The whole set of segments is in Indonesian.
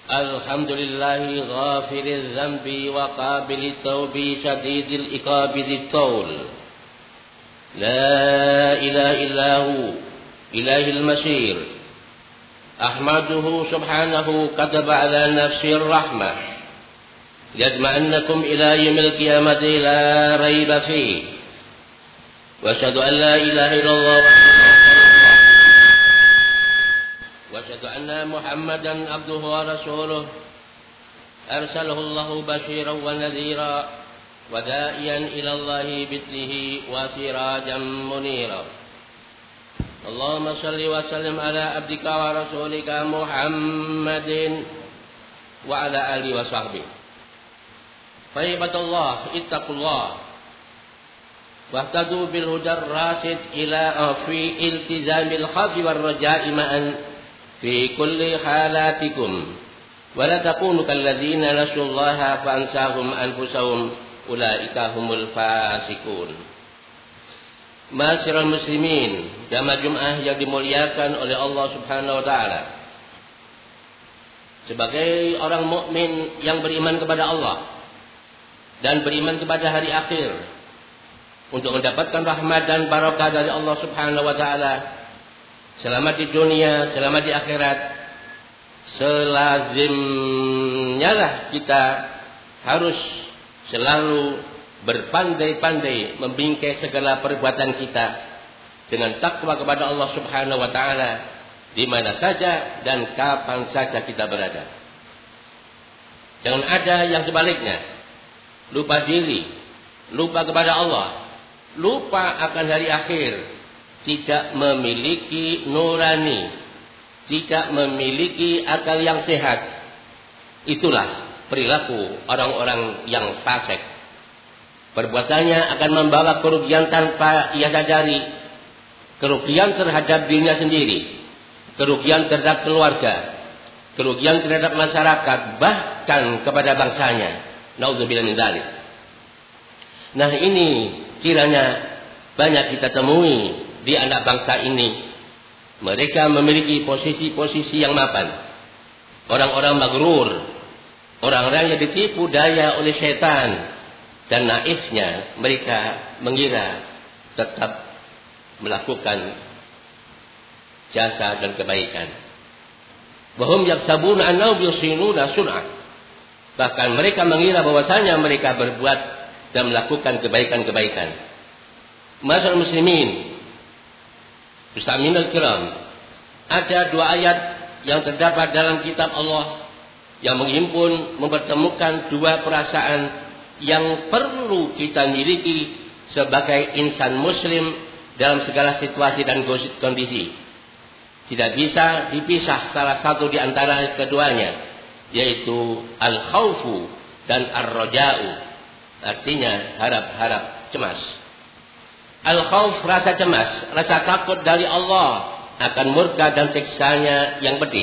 الحمد لله غافر الذنب وقابل التوب شديد العقاب ذي الطول لا إله إلا هو إليه المصير أحمده سبحانه كتب على نفسه الرحمة يجمعنكم إلى يوم القيامة لا ريب فيه وأشهد أن لا إله إلا الله وأشهد أن محمدا عبده ورسوله أرسله الله بشيرا ونذيرا وداعيا إلى الله بإذنه وسراجا منيرا اللهم صل وسلم على عبدك ورسولك محمد وعلى آله وصحبه فعباد الله اتقوا الله واهتدوا بالهدى الراشد إلى في التزام الخوف والرجاء معا في كل حالاتكم ولا تكونوا كالذين نسوا الله فأنساهم أنفسهم أولئك هم الفاسقون. Ma'asyiral muslimin, jamaah Jumat yang dimuliakan oleh Allah Subhanahu wa taala. Sebagai orang mukmin yang beriman kepada Allah dan beriman kepada hari akhir untuk mendapatkan rahmat dan barakah dari Allah Subhanahu wa taala selamat di dunia, selamat di akhirat, selazimnya lah kita harus selalu berpandai-pandai membingkai segala perbuatan kita dengan takwa kepada Allah Subhanahu wa taala di mana saja dan kapan saja kita berada. Jangan ada yang sebaliknya, lupa diri, lupa kepada Allah, lupa akan hari akhir, tidak memiliki nurani, tidak memiliki akal yang sehat. Itulah perilaku orang-orang yang fasik. Perbuatannya akan membawa kerugian tanpa ia sadari, kerugian terhadap dirinya sendiri, kerugian terhadap keluarga, kerugian terhadap masyarakat, bahkan kepada bangsanya. Nauzubillah min dzalik. Nah, ini kiranya banyak kita temui di anak bangsa ini. Mereka memiliki posisi-posisi yang mapan. Orang-orang magrur, orang-orang yang ditipu daya oleh setan, dan naifnya mereka mengira tetap melakukan jasa dan kebaikan. Wahum yaksabuna annahum yusinuna sun'ah. Bahkan mereka mengira bahwasanya mereka berbuat dan melakukan kebaikan-kebaikan. Ma'asyiral muslimin, Bismillahil kiram, ada dua ayat yang terdapat dalam kitab Allah yang menghimpun, mempertemukan dua perasaan yang perlu kita miliki sebagai insan muslim dalam segala situasi dan kondisi. Tidak bisa dipisah salah satu di antara keduanya, yaitu al-khawfu dan ar-raja'u. Artinya harap-harap, cemas. Al-khawf, rasa cemas, rasa takut dari Allah akan murka dan siksanya yang pedih.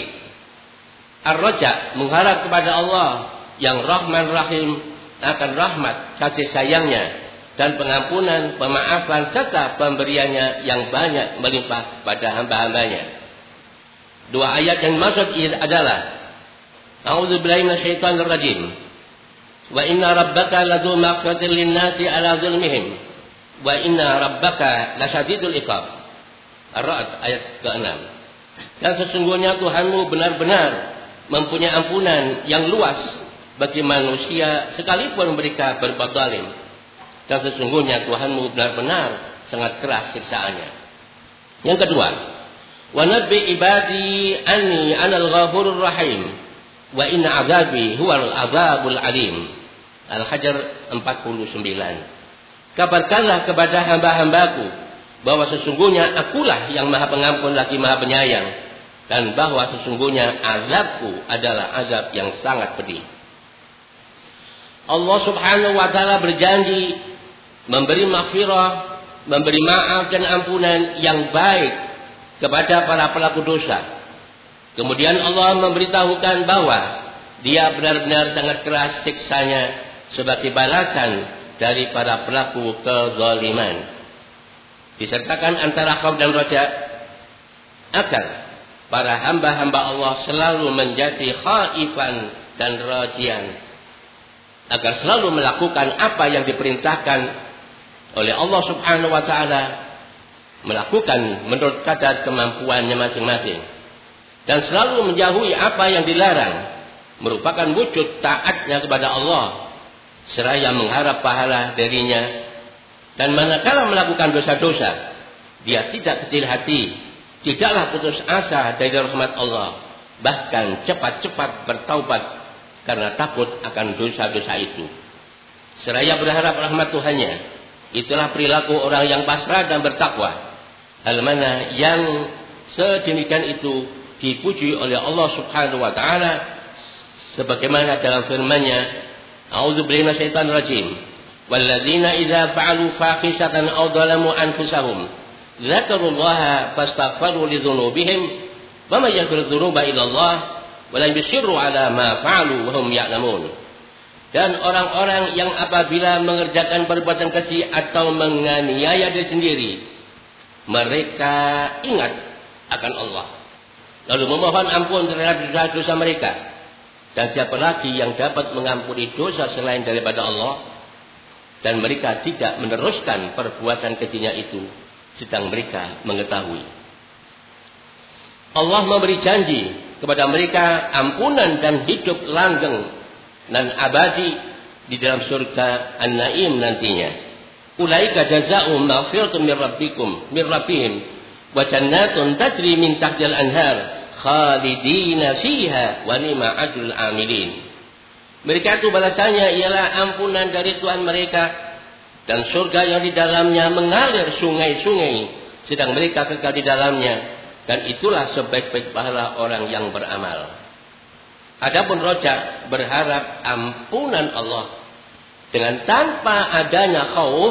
Ar-raja, mengharap kepada Allah yang Rahman Rahim akan rahmat, kasih sayangnya dan pengampunan, pemaafan serta pemberiannya yang banyak melimpah pada hamba-hambanya. Dua ayat yang dimaksud adalah A'udzubillahi minasyaitonir rajim. Wa inna rabbaka ladzu maghfiratin lin-nasi 'ala dzulmihim wa inna rabbaka lasyadidul iqab. Ar-Ra'd ayat ke-6. Dan sesungguhnya Tuhanmu benar-benar mempunyai ampunan yang luas bagi manusia sekalipun mereka berbuat zalim. Dan sesungguhnya Tuhanmu benar-benar sangat keras siksaannya. Yang kedua, wa nabbi ibadi anni anal ghafurur rahim wa inna azabi huwal azabul alim. Al-Hajr 49. Kabarkanlah kepada hamba-hambaku bahwa sesungguhnya akulah yang maha pengampun lagi maha penyayang, dan bahwa sesungguhnya azabku adalah azab yang sangat pedih. Allah Subhanahu wa taala berjanji memberi maghfirah, memberi maaf dan ampunan yang baik kepada para pelaku dosa. Kemudian Allah memberitahukan bahwa Dia benar-benar sangat keras siksanya sebagai balasan dari para pelaku kezaliman. Disertakan antara khauf dan raja agar para hamba-hamba Allah selalu menjadi khaifan dan rajian, agar selalu melakukan apa yang diperintahkan oleh Allah Subhanahu wa taala, melakukan menurut kadar kemampuannya masing-masing, dan selalu menjauhi apa yang dilarang, merupakan wujud taatnya kepada Allah seraya mengharap pahala darinya. Dan manakala melakukan dosa-dosa, dia tidak kecil hati, tidaklah putus asa dari rahmat Allah, bahkan cepat-cepat bertaubat karena takut akan dosa-dosa itu, seraya berharap rahmat Tuhannya. Itulah perilaku orang yang pasrah dan bertakwa, hal mana yang sedemikian itu dipuji oleh Allah Subhanahu wa taala, sebagaimana dalam firman-Nya, A'udzubillahi minasyaitonir rajim, walladzina idza fa'alu fahishatan aw dzalamu anfusahum dzakarullaha fastaghfiru lidzunubihim wa may yaghfiru dzunuba illallah wa la yusirru ala ma fa'alu wa hum ya'lamun. Dan orang-orang yang apabila mengerjakan perbuatan keji atau menganiaya diri sendiri, mereka ingat akan Allah, lalu memohon ampun terhadap dosa-dosa mereka. Dan siapa lagi yang dapat mengampuni dosa selain daripada Allah? Dan mereka tidak meneruskan perbuatan kejinya itu, sedang mereka mengetahui. Allah memberi janji kepada mereka ampunan dan hidup langgeng dan abadi di dalam surga An-Naim nantinya. Ulaika jazaa'uhum maghfiratun min rabbihim wa jannatun tajri min tahtiha al-anhar khalidina fiha wa ni'ma ajrul amilin. Mereka itu balasannya ialah ampunan dari Tuhan mereka dan surga yang di dalamnya mengalir sungai-sungai, sedang mereka kekal di dalamnya, dan itulah sebaik-baik pahala orang yang beramal. Adapun rojak berharap ampunan Allah dengan tanpa adanya khauf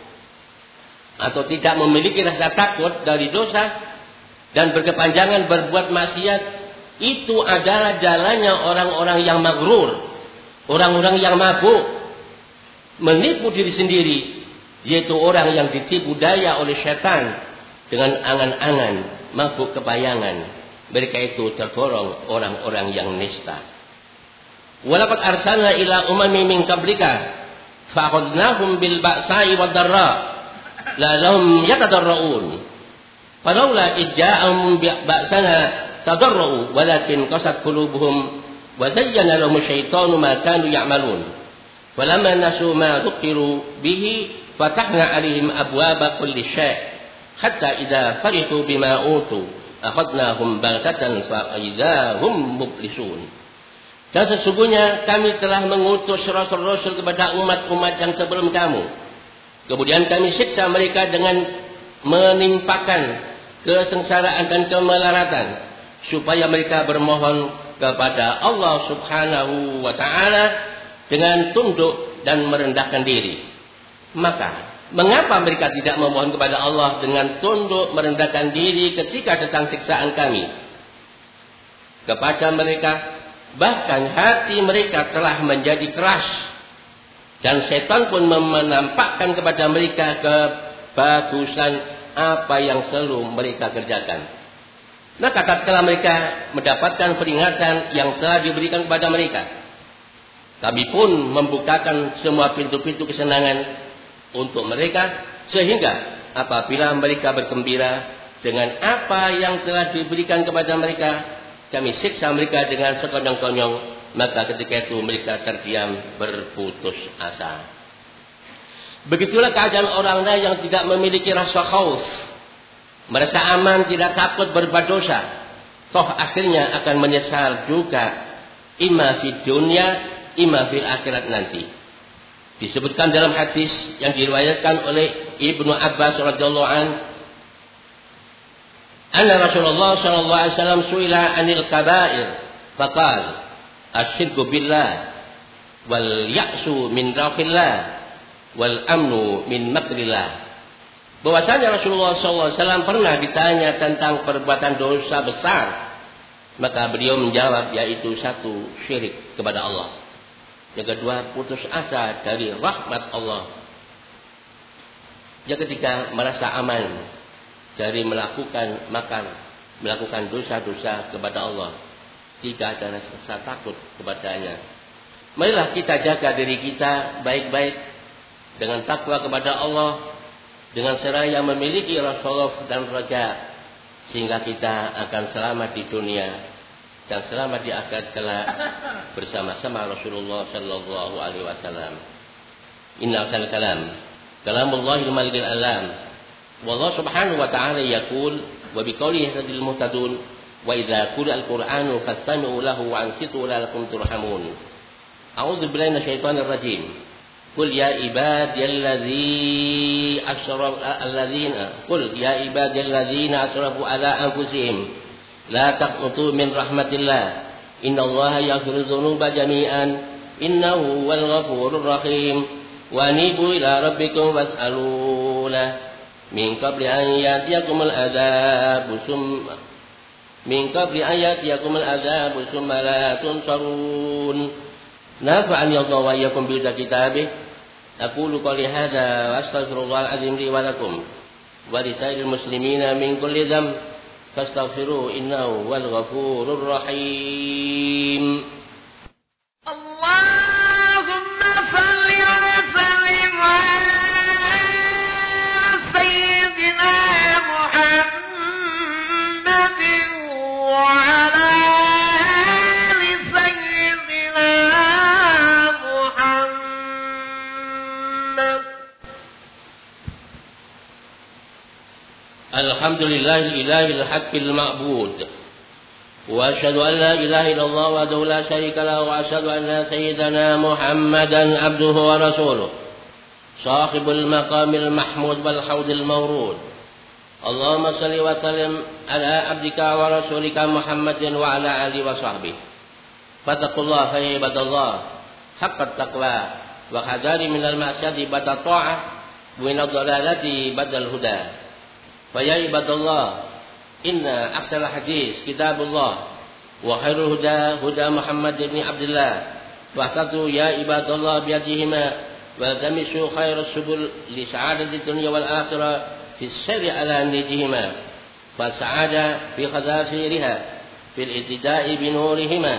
atau tidak memiliki rasa takut dari dosa dan berkepanjangan berbuat maksiat, itu adalah jalannya orang-orang yang maghrur, orang-orang yang mabuk, menipu diri sendiri, yaitu orang yang ditipu daya oleh syaitan dengan angan-angan, mabuk kebayangan. Mereka itu tergolong orang-orang yang nista. Walaqad arsalna ila umamin min qablika fa akhadnahum bil ba'sa'i wad dharra la'allahum yatadarra'un. Falaula idja'ahum ba'sana tadarra'u walakin qasat qulubuhum wa zayyana lahum asyaitanu ma kanu ya'malun. Falamma nasu ma dhukiru bihi fatahna 'alaihim abwaaba kulli syai' hatta idza farihu bima utu akhadnahum baghtatan fa idza hum mublisun. Dan sesungguhnya kami telah mengutus rasul-rasul kepada umat-umat yang sebelum kamu. Kemudian kami siksa mereka dengan menimpakan kesengsaraan dan kemelaratan, supaya mereka bermohon kepada Allah Subhanahu wa ta'ala dengan tunduk dan merendahkan diri. Maka mengapa mereka tidak memohon kepada Allah dengan tunduk merendahkan diri ketika datang siksaan kami kepada mereka? Bahkan hati mereka telah menjadi keras, dan setan pun menampakkan kepada mereka kebagusan apa yang selalu mereka kerjakan. Maka tatkala mereka mendapatkan peringatan yang telah diberikan kepada mereka, kami pun membukakan semua pintu-pintu kesenangan untuk mereka, sehingga apabila mereka bergembira dengan apa yang telah diberikan kepada mereka, kami siksa mereka dengan sekonyong-konyong, maka ketika itu mereka terdiam berputus asa. Begitulah keadaan orang lain yang tidak memiliki rasa khauf, merasa aman, tidak takut berbuat dosa, toh akhirnya akan menyesal juga, imma di dunia, imma fil akhirat nanti. Disebutkan dalam hadis yang diriwayatkan oleh Ibnu Abbas radhiyallahu an, anna Rasulullah sallallahu alaihi wasallam su'ila 'anil kaba'ir faqala asyirku billah wal ya'su min raqillah wal amnu min makrillah. Bahwasanya Rasulullah sallallahu alaihi wasallam pernah ditanya tentang perbuatan dosa besar, maka beliau menjawab, yaitu satu, syirik kepada Allah, yang kedua, putus asa dari rahmat Allah, yang ketiga, merasa aman dari melakukan makar melakukan dosa-dosa kepada Allah. Tidak ada rasa takut kepadanya. Marilah kita jaga diri kita baik-baik dengan takwa kepada Allah, dengan seraya memiliki rasa khauf dan raja, sehingga kita akan selamat di dunia dan selamat di akhirat kelak bersama-sama Rasulullah sallallahu alaihi wasallam. Inna al kalam kalamullahil malikil alam. Wallahu subhanahu wa ta'ala yaqul wa biqaulihi yahdil muhtadun wa idza quri'al qur'anu fastami'u lahu wa ansitu la'allakum turhamun. A'udzu billahi minasyaitonir rajim. Qul ya ibadiyalladzina asrafu ala anfusihim la taqnutu min rahmatillah innallaha yaghfiru dzunuba jami'an innahu huwal ghafurur rahim wa anibu ila rabbikum was'alu lahu min qabli an ya'tiyakumul adzabu summa la tunsarun. Nafa'ani Allah wa iyyakum bi kitabih. أقول قولي هذا وأستغفر الله العظيم لي ولكم ولسائر المسلمين من كل ذنب فاستغفروه إنه هو الغفور الرحيم. اللهم صل وسلم على سيدنا محمد وعلى الحمد لله الإله الحق المعبود وأشهد أن لا إله إلا الله وحده لا شريك له وأشهد أن سيدنا محمدا عبده ورسوله صاحب المقام المحمود والحوض المورود. اللهم صل وسلم على عبدك ورسولك محمد وعلى آله وصحبه. فاتقوا الله فيا عباد الله حق التقوى وحذاروا من المعصية بعد الطاعة ومن الضلالة بعد الهدى. فيا عباد الله إن أحسن الحديث كتاب الله وخير الهدى هدى محمد بن عبد الله واهتدوا يا عباد الله بهديهما والتمسوا خير السبل لسعادة الدنيا والآخرة في السير على نيتهما فالسعادة في خزافيرها في الابتداء بنورهما.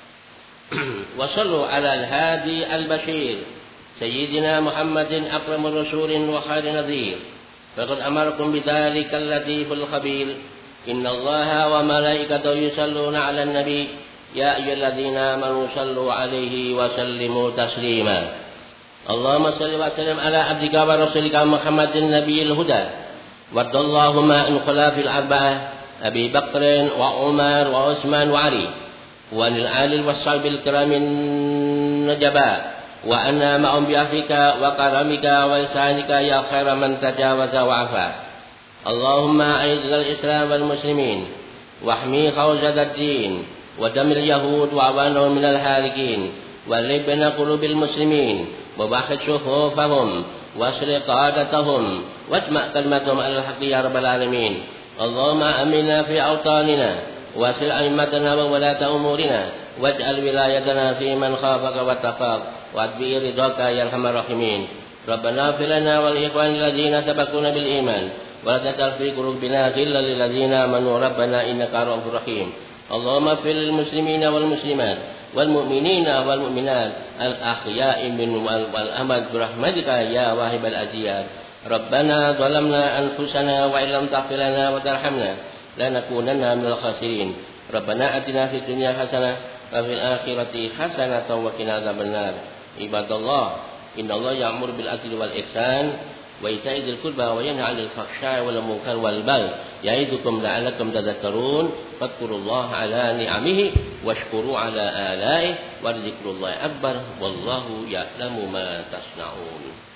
وصلوا على الهادي البشير سيدنا محمد أكرم رسول وخير نذير فقد أمركم بذلك اللطيف الخبير. إن الله وملائكته يصلون على النبي يا أيها الذين آمنوا صلوا عليه وسلموا تسليما. اللهم صل وسلم على عبدك ورسولك محمد النبي الهدى وارض اللهم عن الخلفاء الأربعة أبي بكر وعمر وعثمان وعلي وعن الآل والصحب الكرام النجباء وأنا معهم بعفوك وكرمك وإحسانك يا خير من تجاوز وعفا. اللهم أعز الإسلام والمسلمين واحمي خوزة الدين ودمر اليهود وأعوانهم من الهالكين والرب بين قلوب المسلمين وباحث صفوفهم واسر قادتهم واجمع كلمتهم على الحق يا رب العالمين. اللهم آمنا في أوطاننا واسر أئمتنا وولاة أمورنا واجعل ولايتنا في من خافك واتقاك واتبع رضاك يا ارحم الراحمين. ربنا اغفر لنا ولإخواننا الذين سبقونا بالإيمان ولا تجعل في قلوبنا غلا للذين آمنوا ربنا إنك رؤوف رحيم. اللهم اغفر للمسلمين والمسلمات والمؤمنين والمؤمنات الأحياء منهم والأموات برحمتك يا واهب الأديان. ربنا ظلمنا أنفسنا وإن لم تغفر لنا وترحمنا لنكونن من الخاسرين. ربنا آتنا في الدنيا حسنة وفي الآخرة حسنة وقنا عذاب النار. عباد الله إن الله يأمر بالعدل والإحسان وإيتاء ذي القربى وينهى عن الفحشاء والمنكر والبغي يعظكم لعلكم تذكرون. فاذكروا الله على نعمه واشكروا على آلائه ولذكر الله أكبر والله يعلم ما تصنعون.